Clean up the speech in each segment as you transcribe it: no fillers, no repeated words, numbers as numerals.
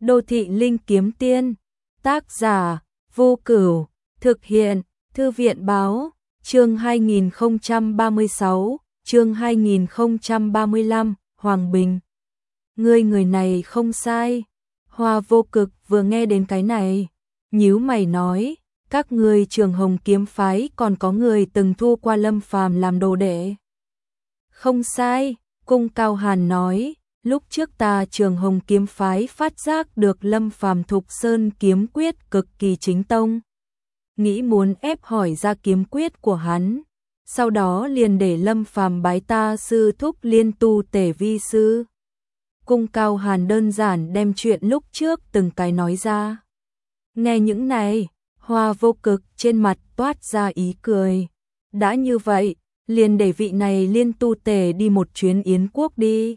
Đô thị linh kiếm tiên, tác giả Vô Cửu, thực hiện Thư viện báo, chương 2036, chương 2035, Hoàng Bình. Người này không sai. Hoa Vô Cực vừa nghe đến cái này, nhíu mày nói, các ngươi Trường Hồng kiếm phái còn có người từng thu qua Lâm Phàm làm đồ đệ. Không sai, Cung Cao Hàn nói, lúc trước ta Trường Hồng kiếm phái phát giác được Lâm Phàm Thục Sơn kiếm quyết cực kỳ chính tông, nghĩ muốn ép hỏi ra kiếm quyết của hắn, sau đó liền để Lâm Phàm bái ta sư thúc Liên Tu Tể vi sư. Cung Cao Hàn đơn giản đem chuyện lúc trước từng cái nói ra. Nghe những này, Hoa Vô Cực trên mặt toát ra ý cười. Đã như vậy, liền để vị này Liên Tu Tể đi một chuyến Yến quốc đi.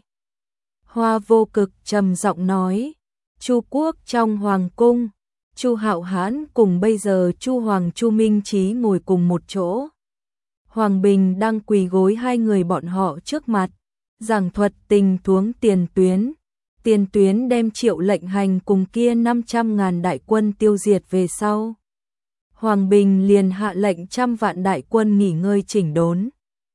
Hoa Vô Cực trầm giọng nói, Chu quốc trong hoàng cung, Chu Hạo Hãn cùng bây giờ Chu Hoàng Chu Minh Chí ngồi cùng một chỗ. Hoàng Bình đang quỳ gối hai người bọn họ trước mặt, giảng thuật tình huống Tiền Tuyến. Tiền Tuyến đem Triệu Lệnh Hành cùng kia 500.000 đại quân tiêu diệt về sau. Hoàng Bình liền hạ lệnh 100 vạn đại quân nghỉ ngơi chỉnh đốn,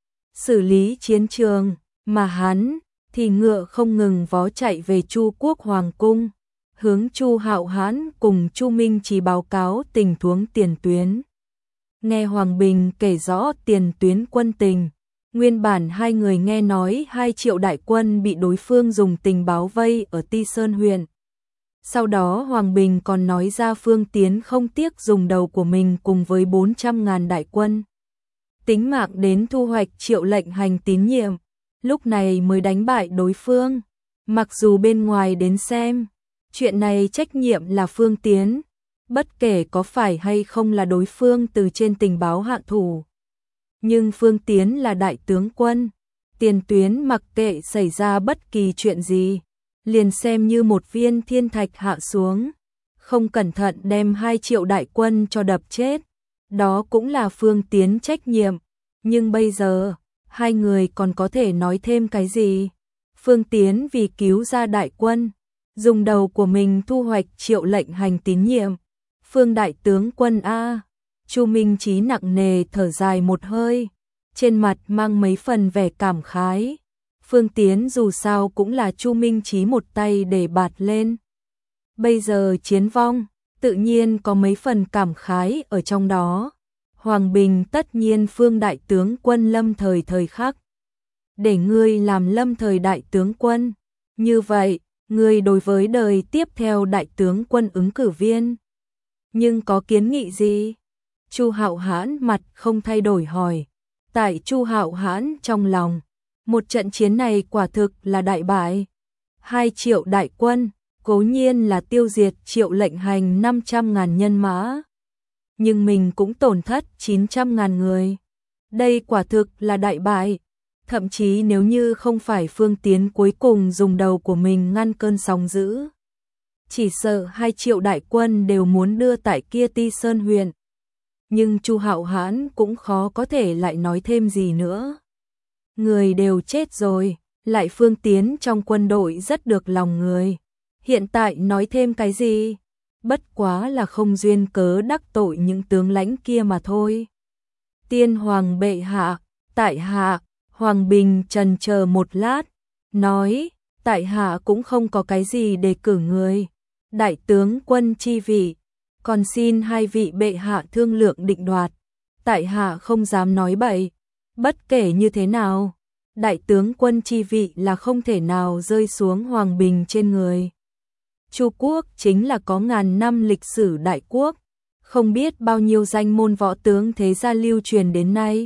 xử lý chiến trường, mà hắn thì ngựa không ngừng vó chạy về Chu quốc hoàng cung, hướng Chu Hạo Hãn cùng Chu Minh Chí báo cáo tình huống Tiền Tuyến. Nghe Hoàng Bình kể rõ Tiền Tuyến quân tình, nguyên bản hai người nghe nói 2 triệu đại quân bị đối phương dùng tình báo vây ở Ti Sơn huyện. Sau đó Hoàng Bình còn nói ra Phương Tiến không tiếc dùng đầu của mình cùng với 400.000 đại quân, tính mạng đến thu hoạch Triệu Lệnh Hành tín nhiệm, lúc này mới đánh bại đối phương. Mặc dù bên ngoài đến xem, chuyện này trách nhiệm là Phương Tiến, bất kể có phải hay không là đối phương từ trên tình báo hạ thủ. Nhưng Phương Tiến là đại tướng quân, Tiền Tuyến mặc kệ xảy ra bất kỳ chuyện gì, liền xem như một viên thiên thạch hạ xuống, không cẩn thận đem 2 triệu đại quân cho đập chết, đó cũng là Phương Tiến trách nhiệm. Nhưng bây giờ, hai người còn có thể nói thêm cái gì? Phương Tiến vì cứu ra đại quân, dùng đầu của mình thu hoạch Triệu Lệnh Hành tín nhiệm. Phương đại tướng quân a. Chu Minh Chí nặng nề thở dài một hơi, trên mặt mang mấy phần vẻ cảm khái. Phương Tiến dù sao cũng là Chu Minh Chí một tay để bạt lên. Bây giờ chiến vong, tự nhiên có mấy phần cảm khái ở trong đó. Hoàng Bình tất nhiên Phương đại tướng quân lâm thời thời khắc, để ngươi làm lâm thời đại tướng quân. Như vậy, ngươi đối với đời tiếp theo đại tướng quân ứng cử viên, nhưng có kiến nghị gì? Chu Hạo Hãn mặt không thay đổi hỏi. Tại Chu Hạo Hãn trong lòng, một trận chiến này quả thực là đại bại. 2 triệu đại quân, cố nhiên là tiêu diệt Triệu Lệnh Hành 500.000 nhân mã, nhưng mình cũng tổn thất 900.000 người. Đây quả thực là đại bại. Thậm chí nếu như không phải Phương Tiến cuối cùng dùng đầu của mình ngăn cơn sóng dữ, chỉ sợ 2 triệu đại quân đều muốn đưa tại kia Ti Sơn huyện. Nhưng Chu Hạo Hãn cũng khó có thể lại nói thêm gì nữa. Người đều chết rồi, lại Phương Tiến trong quân đội rất được lòng người. Hiện tại nói thêm cái gì? Bất quá là không duyên cớ đắc tội những tướng lãnh kia mà thôi. Tiên hoàng bệ hạ, tại hạ. Hoàng Bình trần chờ một lát, nói, tại hạ cũng không có cái gì để cử người. Đại tướng quân chi vị, còn xin hai vị bệ hạ thương lượng định đoạt. Tại hạ không dám nói bậy, bất kể như thế nào, đại tướng quân chi vị là không thể nào rơi xuống Hoàng Bình trên người. Chu quốc chính là có ngàn năm lịch sử đại quốc, không biết bao nhiêu danh môn võ tướng thế gia lưu truyền đến nay.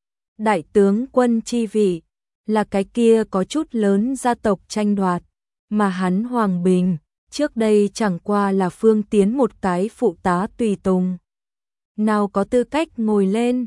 Đại tướng quân chi vị là cái kia có chút lớn gia tộc tranh đoạt, mà hắn Hoàng Bình trước đây chẳng qua là Phương Tiến một cái phụ tá tùy tùng, nào có tư cách ngồi lên.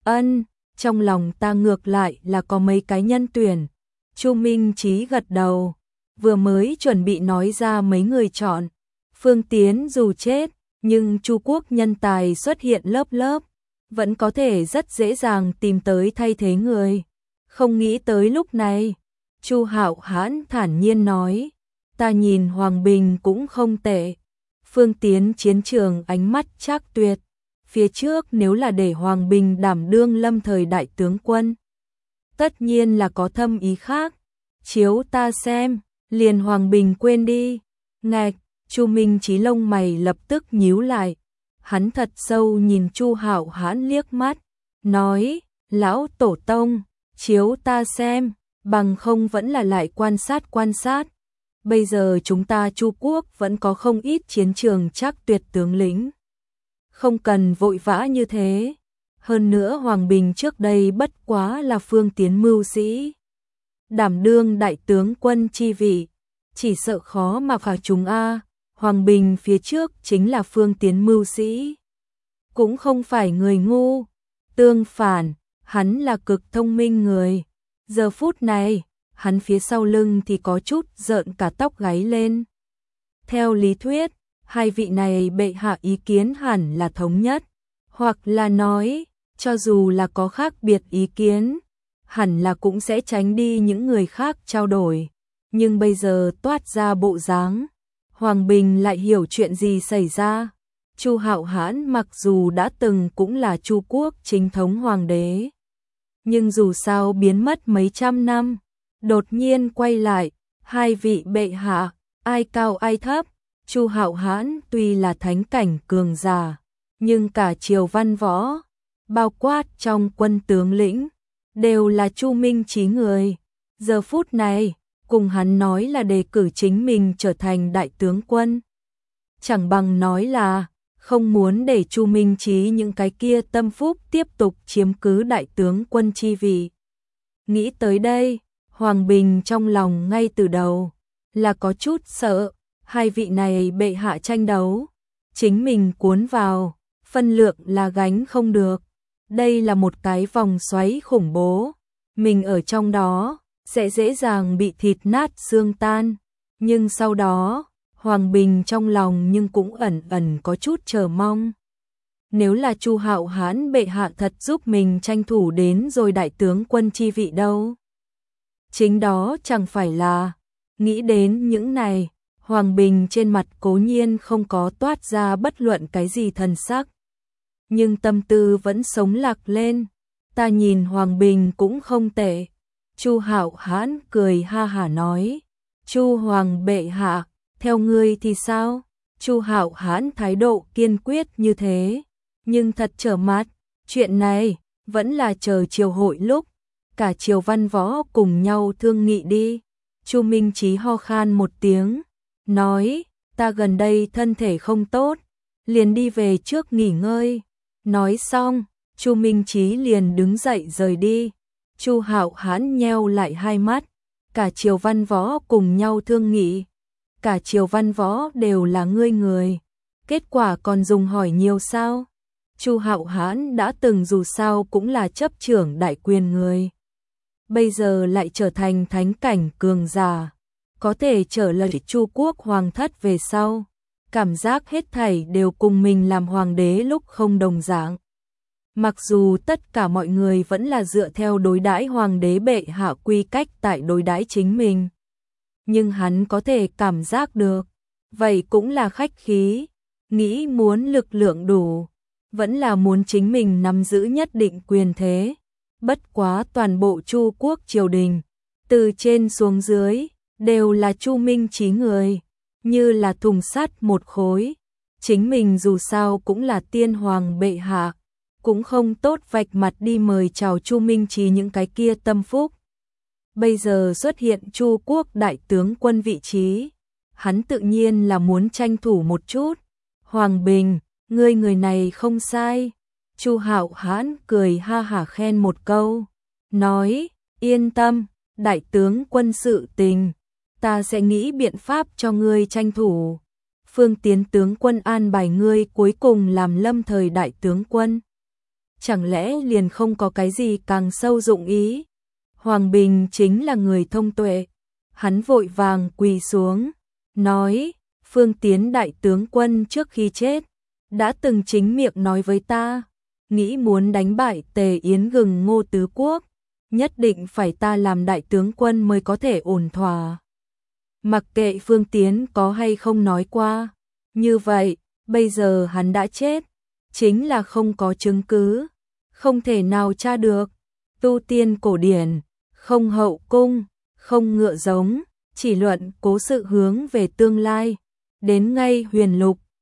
Trong lòng ta ngược lại là có mấy cái nhân tuyển. Chu Minh Chí gật đầu, vừa mới chuẩn bị nói ra mấy người chọn. Phương Tiến dù chết, nhưng Chu quốc nhân tài xuất hiện lớp lớp, vẫn có thể rất dễ dàng tìm tới thay thế người. Không nghĩ tới lúc này, Chu Hạo Hãn thản nhiên nói, Ta nhìn Hoàng Bình cũng không tệ. Phương Tiến chiến trường ánh mắt trác tuyệt. Phía trước nếu là để Hoàng Bình đảm đương lâm thời đại tướng quân, tất nhiên là có thâm ý khác. Chiếu ta xem, liền Hoàng Bình quên đi. Ngạch, Chu Minh Chí lông mày lập tức nhíu lại. Hắn thật sâu nhìn Chu Hạo Hãn liếc mắt, nói, lão tổ tông, chiếu ta xem, bằng không vẫn là lại quan sát. Bây giờ chúng ta Chu quốc vẫn có không ít chiến trường trác tuyệt tướng lĩnh. Không cần vội vã như thế. Hơn nữa Hoàng Bình trước đây bất quá là Phương Tiến mưu sĩ, đảm đương đại tướng quân chi vị, chỉ sợ khó mà khả chúng a. Hoàng Bình phía trước chính là Phương Tiến mưu sĩ, cũng không phải người ngu, tương phản, hắn là cực thông minh người. Giờ phút này, hắn phía sau lưng thì có chút rợn cả tóc gáy lên. Theo lý thuyết, hai vị này bệ hạ ý kiến hẳn là thống nhất, hoặc là nói, cho dù là có khác biệt ý kiến, hẳn là cũng sẽ tránh đi những người khác trao đổi. Nhưng bây giờ toát ra bộ dáng, Hoàng Bình lại hiểu chuyện gì xảy ra. Chu Hạo Hãn mặc dù đã từng cũng là Chu quốc chính thống hoàng đế, nhưng dù sao biến mất mấy trăm năm, đột nhiên quay lại, hai vị bệ hạ, ai cao ai thấp. Chu Hạo Hãn tuy là thánh cảnh cường giả, nhưng cả triều văn võ, bao quát trong quân tướng lĩnh, đều là Chu Minh Chí người. Giờ phút này, cùng hắn nói là đề cử chính mình trở thành đại tướng quân, chẳng bằng nói là không muốn để Chu Minh Chí những cái kia tâm phúc tiếp tục chiếm cứ đại tướng quân chi vị. Nghĩ tới đây, Hoàng Bình trong lòng ngay từ đầu là có chút sợ, hai vị này bệ hạ tranh đấu, chính mình cuốn vào, phân lượng là gánh không được. Đây là một cái vòng xoáy khủng bố, mình ở trong đó sẽ dễ dàng bị thịt nát xương tan. Nhưng sau đó, Hoàng Bình trong lòng nhưng cũng ẩn ẩn có chút chờ mong. Nếu là Chu Hạo Hãn bệ hạ thật giúp mình tranh thủ đến rồi đại tướng quân chi vị đâu. Chính đó chẳng phải là, nghĩ đến những này, Hoàng Bình trên mặt cố nhiên không có toát ra bất luận cái gì thần sắc. Nhưng tâm tư vẫn sống lạc lên. Ta nhìn Hoàng Bình cũng không tệ. Chu Hạo Hãn cười ha hả nói, Chu Hoàng bệ hạ, theo ngươi thì sao? Chu Hạo Hãn thái độ kiên quyết như thế, nhưng thật trở mặt, chuyện này vẫn là chờ triều hội lúc cả triều văn võ cùng nhau thương nghị đi. Chu Minh Chí ho khan một tiếng, nói, ta gần đây thân thể không tốt, liền đi về trước nghỉ ngơi. Nói xong, Chu Minh Chí liền đứng dậy rời đi. Chu Hạo Hãn nheo lại hai mắt, cả triều văn võ cùng nhau thương nghị, cả triều văn võ đều là ngươi người, kết quả còn dùng hỏi nhiều sao? Chu Hạo Hãn đã từng dù sao cũng là chấp trưởng đại quyền người, bây giờ lại trở thành thánh cảnh cường giả, có thể trở lại Chu quốc hoàng thất về sau, cảm giác hết thảy đều cùng mình làm hoàng đế lúc không đồng dạng. Mặc dù tất cả mọi người vẫn là dựa theo đối đãi hoàng đế bệ hạ quy cách tại đối đãi chính mình, nhưng hắn có thể cảm giác được, vậy cũng là khách khí, nghĩ muốn lực lượng đủ, vẫn là muốn chính mình nắm giữ nhất định quyền thế. Bất quá toàn bộ Chu quốc triều đình, từ trên xuống dưới, đều là Chu Minh Chí người, như là thùng sắt một khối. Chính mình dù sao cũng là tiên hoàng bệ hạ, cũng không tốt vạch mặt đi mời chào Chu Minh Chí những cái kia tâm phúc. Bây giờ xuất hiện Chu quốc đại tướng quân vị trí, hắn tự nhiên là muốn tranh thủ một chút. Hoàng Bình, ngươi người này không sai. Chu Hạo Hãn cười ha hả khen một câu, nói, yên tâm, đại tướng quân sự tình, ta sẽ nghĩ biện pháp cho ngươi tranh thủ. Phương Tiến tướng quân an bài ngươi cuối cùng làm lâm thời đại tướng quân, chẳng lẽ liền không có cái gì càng sâu dụng ý? Hoàng Bình chính là người thông tuệ, hắn vội vàng quỳ xuống, nói, Phương Tiến đại tướng quân trước khi chết, đã từng chính miệng nói với ta, nghĩ muốn đánh bại Tề Yến Gừng Ngô Tứ Quốc, nhất định phải ta làm đại tướng quân mới có thể ổn thỏa. Mặc kệ Phương Tiến có hay không nói qua. Như vậy, bây giờ hắn đã chết, chính là không có chứng cứ, không thể nào tra được. Tu tiên cổ điển, không hậu cung, không ngựa giống, chỉ luận cố sự hướng về tương lai. Đến ngay huyền lục,